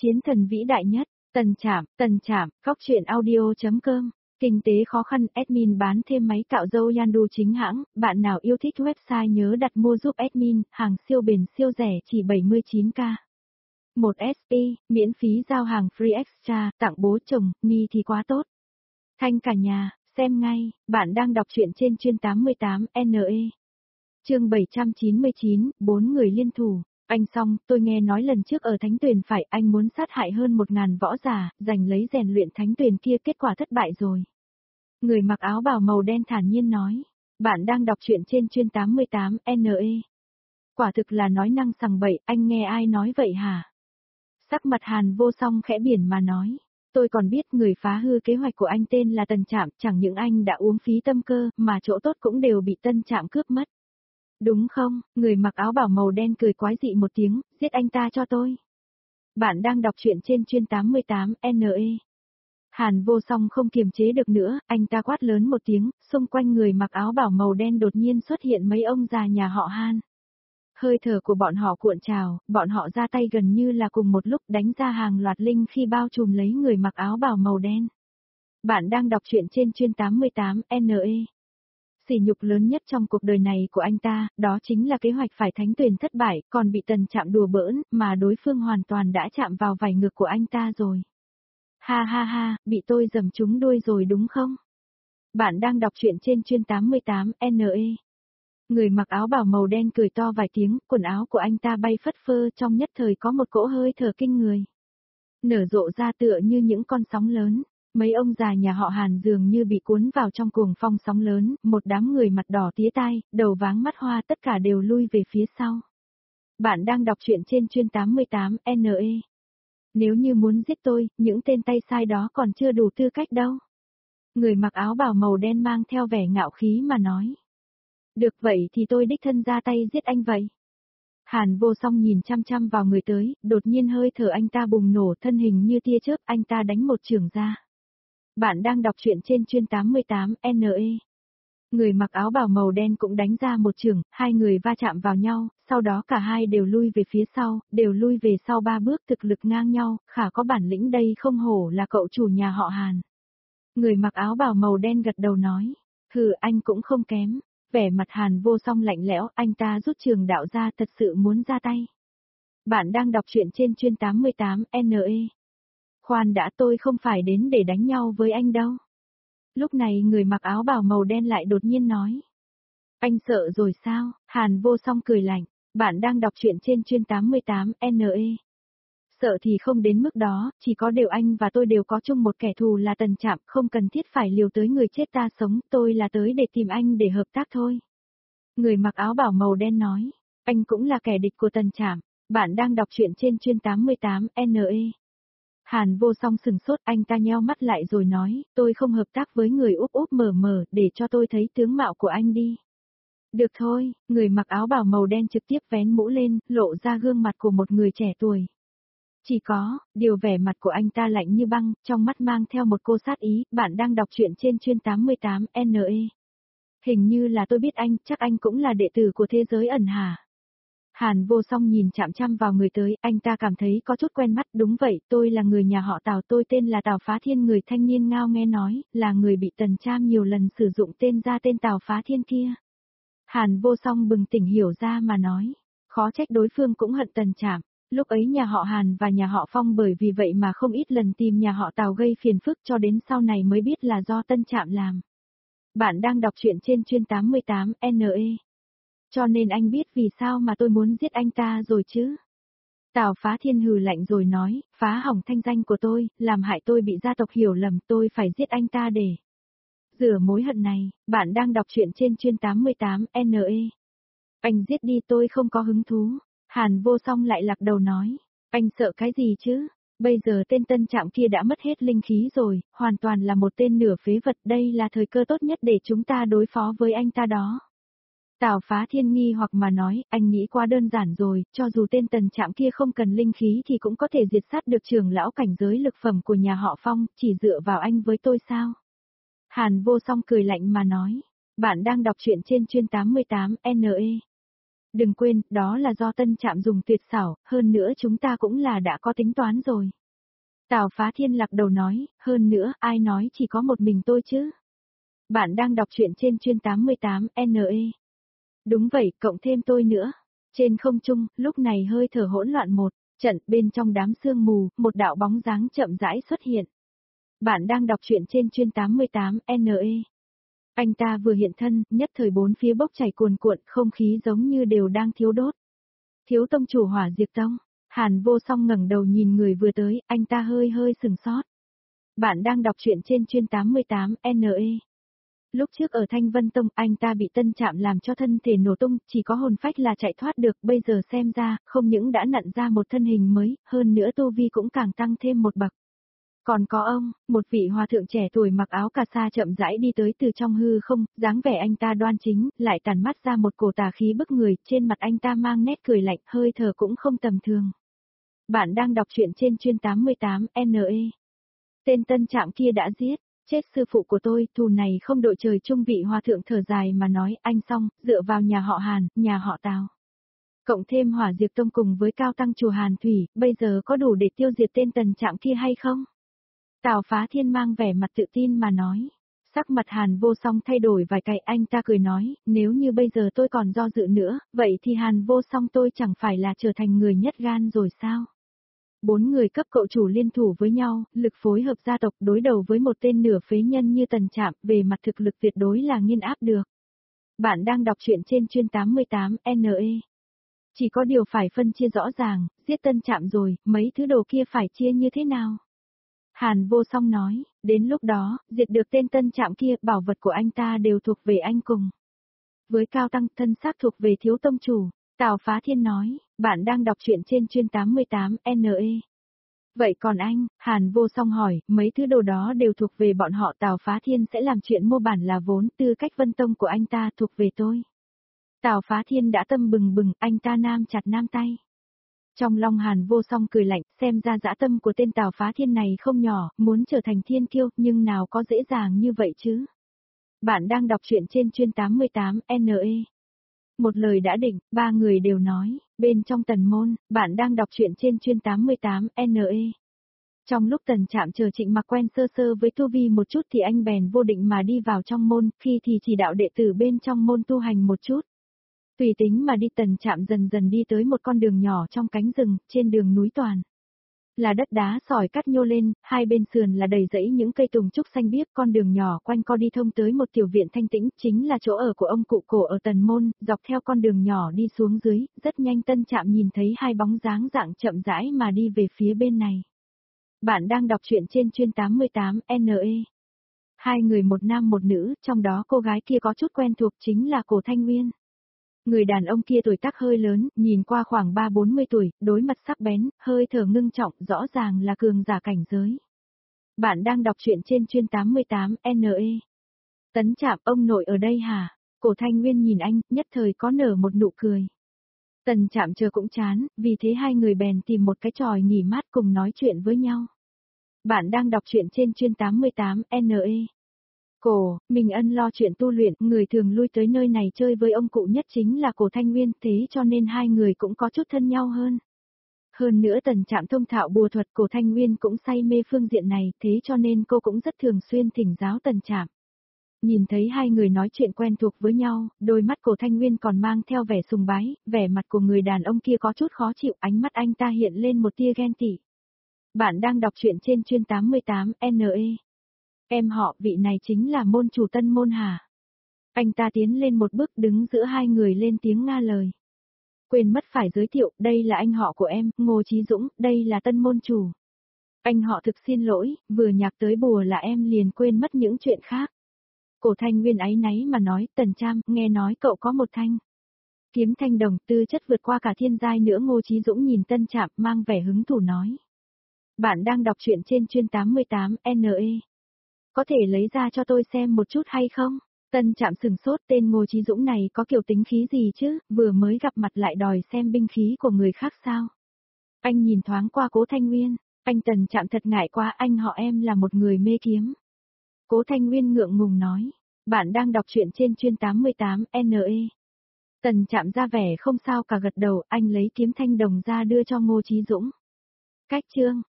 Chiến thần vĩ đại nhất, Tần Trạm, góc truyện audio.com. Kinh tế khó khăn, admin bán thêm máy cạo râu Yandu chính hãng, bạn nào yêu thích website nhớ đặt mua giúp admin, hàng siêu bền siêu rẻ chỉ 79k. 1 SP, miễn phí giao hàng free extra, tặng bố chồng, ni thì quá tốt. Thanh cả nhà, xem ngay, bạn đang đọc truyện trên chuyên 88 NE. Chương 799, 4 người liên thủ. Anh xong, tôi nghe nói lần trước ở Thánh Tuyền phải anh muốn sát hại hơn 1000 võ giả, giành lấy rèn luyện Thánh Tuyền kia, kết quả thất bại rồi. Người mặc áo bào màu đen thản nhiên nói. Bạn đang đọc truyện trên chuyên 88 NE. Quả thực là nói năng sằng bậy, anh nghe ai nói vậy hả? Sắc mặt Hàn Vô Song khẽ biển mà nói. Tôi còn biết người phá hư kế hoạch của anh tên là Tần Trạm, chẳng những anh đã uống phí tâm cơ, mà chỗ tốt cũng đều bị Tân Trạm cướp mất. Đúng không? Người mặc áo bảo màu đen cười quái dị một tiếng, giết anh ta cho tôi. Bạn đang đọc truyện trên chuyên 88 NE. Hàn Vô Song không kiềm chế được nữa, anh ta quát lớn một tiếng, xung quanh người mặc áo bảo màu đen đột nhiên xuất hiện mấy ông già nhà họ Han. Hơi thở của bọn họ cuộn trào, bọn họ ra tay gần như là cùng một lúc đánh ra hàng loạt linh khi bao trùm lấy người mặc áo bảo màu đen. Bạn đang đọc truyện trên chuyên 88 NE. Sỉ nhục lớn nhất trong cuộc đời này của anh ta, đó chính là kế hoạch phải Thánh Tuyền thất bại, còn bị Tần Trạm đùa bỡn, mà đối phương hoàn toàn đã chạm vào vảy ngực của anh ta rồi. Ha ha ha, bị tôi giẫm trúng đuôi rồi đúng không? Bạn đang đọc truyện trên chuyên 88 NE. Người mặc áo bảo màu đen cười to vài tiếng, quần áo của anh ta bay phất phơ, trong nhất thời có một cỗ hơi thở kinh người. Nở rộ ra tựa như những con sóng lớn. Mấy ông già nhà họ Hàn dường như bị cuốn vào trong cuồng phong sóng lớn, một đám người mặt đỏ tía tai, đầu váng mắt hoa, tất cả đều lui về phía sau. Bạn đang đọc truyện trên chuyên 88 NE. Nếu như muốn giết tôi, những tên tay sai đó còn chưa đủ tư cách đâu. Người mặc áo bào màu đen mang theo vẻ ngạo khí mà nói. Được vậy thì tôi đích thân ra tay giết anh vậy. Hàn Vô Song nhìn chăm chăm vào người tới, đột nhiên hơi thở anh ta bùng nổ, thân hình như tia chớp, anh ta đánh một chưởng ra. Bạn đang đọc truyện trên chuyên 88 NE. Người mặc áo bào màu đen cũng đánh ra một chưởng, hai người va chạm vào nhau, sau đó cả hai đều lui về phía sau, đều lui về sau 3 bước, thực lực ngang nhau, khả có bản lĩnh đây, không hổ là cậu chủ nhà họ Hàn. Người mặc áo bào màu đen gật đầu nói, hừ, anh cũng không kém. Vẻ mặt Hàn Vô Song lạnh lẽo, anh ta rút trường đạo ra, thật sự muốn ra tay. Bạn đang đọc truyện trên chuyên 88 NE. Khoan đã, tôi không phải đến để đánh nhau với anh đâu. Lúc này người mặc áo bào màu đen lại đột nhiên nói. Anh sợ rồi sao? Hàn Vô Song cười lạnh. Bạn đang đọc truyện trên chuyên 88 NE. Sợ thì không đến mức đó, chỉ có điều anh và tôi đều có chung một kẻ thù là Tần Trạm, không cần thiết phải liều tới người chết ta sống, tôi là tới để tìm anh để hợp tác thôi. Người mặc áo bảo màu đen nói, anh cũng là kẻ địch của Tần Trạm. Bạn đang đọc truyện trên chuyên 88 NE. Hàn Vô Song sừng sốt, anh ta nheo mắt lại rồi nói, tôi không hợp tác với người úp úp mở mở, để cho tôi thấy tướng mạo của anh đi. Được thôi, người mặc áo bảo màu đen trực tiếp vén mũ lên, lộ ra gương mặt của một người trẻ tuổi. Chỉ có, điều vẻ mặt của anh ta lạnh như băng, trong mắt mang theo một cô sát ý, bạn đang đọc truyện trên chuyên 88 NE. Hình như là tôi biết anh, chắc anh cũng là đệ tử của thế giới ẩn hả? Hàn Vô Song nhìn chạm chăm vào người tới, anh ta cảm thấy có chút quen mắt, đúng vậy, tôi là người nhà họ Tào, tôi tên là Tào Phá Thiên, người thanh niên ngao nghe nói, là người bị Tần Trạm nhiều lần sử dụng tên ra tên Tào Phá Thiên kia. Hàn Vô Song bừng tỉnh hiểu ra mà nói, khó trách đối phương cũng hận Tần Trạm. Lúc ấy nhà họ Hàn và nhà họ Phong bởi vì vậy mà không ít lần tìm nhà họ Tào gây phiền phức, cho đến sau này mới biết là do Tân Trạm làm. Bạn đang đọc truyện trên chuyên 88 NE. Cho nên anh biết vì sao mà tôi muốn giết anh ta rồi chứ. Tào Phá Thiên hừ lạnh rồi nói, phá hỏng thanh danh của tôi, làm hại tôi bị gia tộc hiểu lầm, tôi phải giết anh ta để rửa mối hận này. Bạn đang đọc truyện trên chuyên 88 NE. Anh giết đi, tôi không có hứng thú. Hàn Vô Song lại lắc đầu nói, anh sợ cái gì chứ? Bây giờ tên Tân Trạm kia đã mất hết linh khí rồi, hoàn toàn là một tên nửa phế vật, đây là thời cơ tốt nhất để chúng ta đối phó với anh ta đó. Tào Phá Thiên nghi hoặc mà nói, anh nghĩ quá đơn giản rồi, cho dù tên Tần Trạm kia không cần linh khí thì cũng có thể diệt sát được trưởng lão cảnh giới lực phẩm của nhà họ Phong, chỉ dựa vào anh với tôi sao? Hàn Vô Song cười lạnh mà nói, bạn đang đọc truyện trên chuyên 88 NE. Đừng quên, đó là do Tân Trạm dùng tuyệt xảo, hơn nữa chúng ta cũng là đã có tính toán rồi. Tào Phá Thiên lắc đầu nói, hơn nữa, ai nói chỉ có một mình tôi chứ? Bạn đang đọc truyện trên chuyên 88 NE. Đúng vậy, cộng thêm tôi nữa. Trên không trung, lúc này hơi thở hỗn loạn một trận, bên trong đám sương mù, một đạo bóng dáng chậm rãi xuất hiện. Bạn đang đọc truyện trên chuyên 88 NE. Anh ta vừa hiện thân, nhất thời bốn phía bốc chảy cuồn cuộn, không khí giống như đều đang thiêu đốt. Thiếu tông chủ Hỏa Diệp Tông. Hàn Vô Song ngẩng đầu nhìn người vừa tới, anh ta hơi hơi sừng sốt. Bạn đang đọc truyện trên chuyên 88 NE. Lúc trước ở Thanh Vân Tông, anh ta bị Tân Trạm làm cho thân thể nổ tung, chỉ có hồn phách là chạy thoát được, bây giờ xem ra, không những đã nặn ra một thân hình mới, hơn nữa tu vi cũng càng tăng thêm một bậc. Còn có ông, một vị hòa thượng trẻ tuổi mặc áo cà sa chậm rãi đi tới từ trong hư không, dáng vẻ anh ta đoan chính, lại tản mắt ra một cổ tà khí bức người, trên mặt anh ta mang nét cười lạnh, hơi thở cũng không tầm thường. Bạn đang đọc truyện trên chuyên 88 NE. Tên Tân Trạm kia đã giết, chết sư phụ của tôi, thù này không đội trời chung, vị hòa thượng thở dài mà nói, anh xong, dựa vào nhà họ Hàn, nhà họ Tào. Cộng thêm Hỏa Diệp Tông cùng với cao tăng chùa Hàn Thủy, bây giờ có đủ để tiêu diệt tên Tần Trạm kia hay không? Tào Phá Thiên mang vẻ mặt tự tin mà nói. Sắc mặt Hàn Vô Song thay đổi vài cái, anh ta cười nói, nếu như bây giờ tôi còn do dự nữa, vậy thì Hàn Vô Song tôi chẳng phải là trở thành người nhất gan rồi sao? Bốn người cấp cậu chủ liên thủ với nhau, lực phối hợp gia tộc đối đầu với một tên nửa phế nhân như Tần Trạm, về mặt thực lực tuyệt đối là nghiên áp được. Bạn đang đọc truyện trên chuyên 88 NE. Chỉ có điều phải phân chia rõ ràng, giết Tân Trạm rồi, mấy thứ đồ kia phải chia như thế nào? Hàn Vô Song nói, đến lúc đó, diệt được tên Tân Trạm kia, bảo vật của anh ta đều thuộc về anh cùng. Với cao tăng, thân xác thuộc về thiếu tông chủ. Tào Phá Thiên nói, bạn đang đọc truyện trên chuyên 88 NE. Vậy còn anh, Hàn Vô Song hỏi, mấy thứ đồ đó đều thuộc về bọn họ, Tào Phá Thiên sẽ làm chuyện mua bản là vốn, tư cách Vân Tông của anh ta thuộc về tôi. Tào Phá Thiên đã tâm bừng bừng, anh ta nam chặt nam tay. Trong lòng Hàn Vô Song cười lạnh, xem ra dã tâm của tên Tào Phá Thiên này không nhỏ, muốn trở thành thiên kiêu, nhưng nào có dễ dàng như vậy chứ. Bạn đang đọc truyện trên chuyên 88 NE. Một lời đã định, ba người đều nói, bên trong tần môn, bạn đang đọc truyện trên chuyên 88 NE. Trong lúc Tần Trạm chờ Trịnh Mặc quen sơ sơ với tu vi một chút thì anh bèn vô định mà đi vào trong môn, khi thì chỉ đạo đệ tử bên trong môn tu hành một chút. Tùy tính mà đi, Tần Trạm dần dần đi tới một con đường nhỏ trong cánh rừng, trên đường núi toàn là đất đá sỏi cắt nhô lên, hai bên sườn là đầy rẫy những cây tùng trúc xanh biếc, con đường nhỏ quanh co đi thông tới một tiểu viện thanh tĩnh, chính là chỗ ở của ông cụ cổ ở Tần Môn, dọc theo con đường nhỏ đi xuống dưới, rất nhanh Tân Trạm nhìn thấy hai bóng dáng dạng chậm rãi mà đi về phía bên này. Bạn đang đọc truyện trên chuyên 88 NE. Hai người một nam một nữ, trong đó cô gái kia có chút quen thuộc chính là Cổ Thanh Nguyên. Người đàn ông kia tuổi tác hơi lớn, nhìn qua khoảng 3-40 tuổi, đối mặt sắc bén, hơi thở ngưng trọng, rõ ràng là cường giả cảnh giới. Bạn đang đọc truyện trên chuyên 88 NE. Tấn Trạm, ông nội ở đây hả? Cổ Thanh Nguyên nhìn anh, nhất thời có nở một nụ cười. Tần Trạm chờ cũng chán, vì thế hai người bèn tìm một cái chòi nghỉ mát cùng nói chuyện với nhau. Bạn đang đọc truyện trên chuyên 88 NE. Cổ, Minh Ân lo chuyện tu luyện, người thường lui tới nơi này chơi với ông cụ nhất chính là Cổ Thanh Nguyên, thế cho nên hai người cũng có chút thân nhau hơn. Hơn nữa Tần Trạm thông thạo bùa thuật, Cổ Thanh Nguyên cũng say mê phương diện này, thế cho nên cô cũng rất thường xuyên thỉnh giáo Tần Trạm. Nhìn thấy hai người nói chuyện quen thuộc với nhau, đôi mắt Cổ Thanh Nguyên còn mang theo vẻ sùng bái, vẻ mặt của người đàn ông kia có chút khó chịu, ánh mắt anh ta hiện lên một tia ghen tị. Bạn đang đọc truyện trên chuyên 88 NE. Em họ, vị này chính là môn chủ Tân Môn hả? Anh ta tiến lên một bước đứng giữa hai người lên tiếng nga lời. Quên mất phải giới thiệu, đây là anh họ của em, Ngô Chí Dũng, đây là Tân Môn chủ. Anh họ thực xin lỗi, vừa nhắc tới bùa là em liền quên mất những chuyện khác. Cổ Thanh Nguyên áy náy mà nói, Tần Trạm, nghe nói cậu có một thanh kiếm thanh đồng, tư chất vượt qua cả thiên giai nữa. Ngô Chí Dũng nhìn Tân Trạm mang vẻ hứng thú nói. Bạn đang đọc truyện trên chuyên 88 NE. Có thể lấy ra cho tôi xem một chút hay không? Tân Trạm sừng sốt, tên Ngô Chí Dũng này có kiểu tính khí gì chứ, vừa mới gặp mặt lại đòi xem binh khí của người khác sao? Anh nhìn thoáng qua Cố Thanh Nguyên, anh Tần Trạm thật ngại quá, anh họ em là một người mê kiếm. Cố Thanh Nguyên ngượng ngùng nói, bạn đang đọc truyện trên chuyên 88 NE. Tần Trạm ra vẻ không sao cả gật đầu, anh lấy kiếm thanh đồng ra đưa cho Ngô Chí Dũng. Cách chương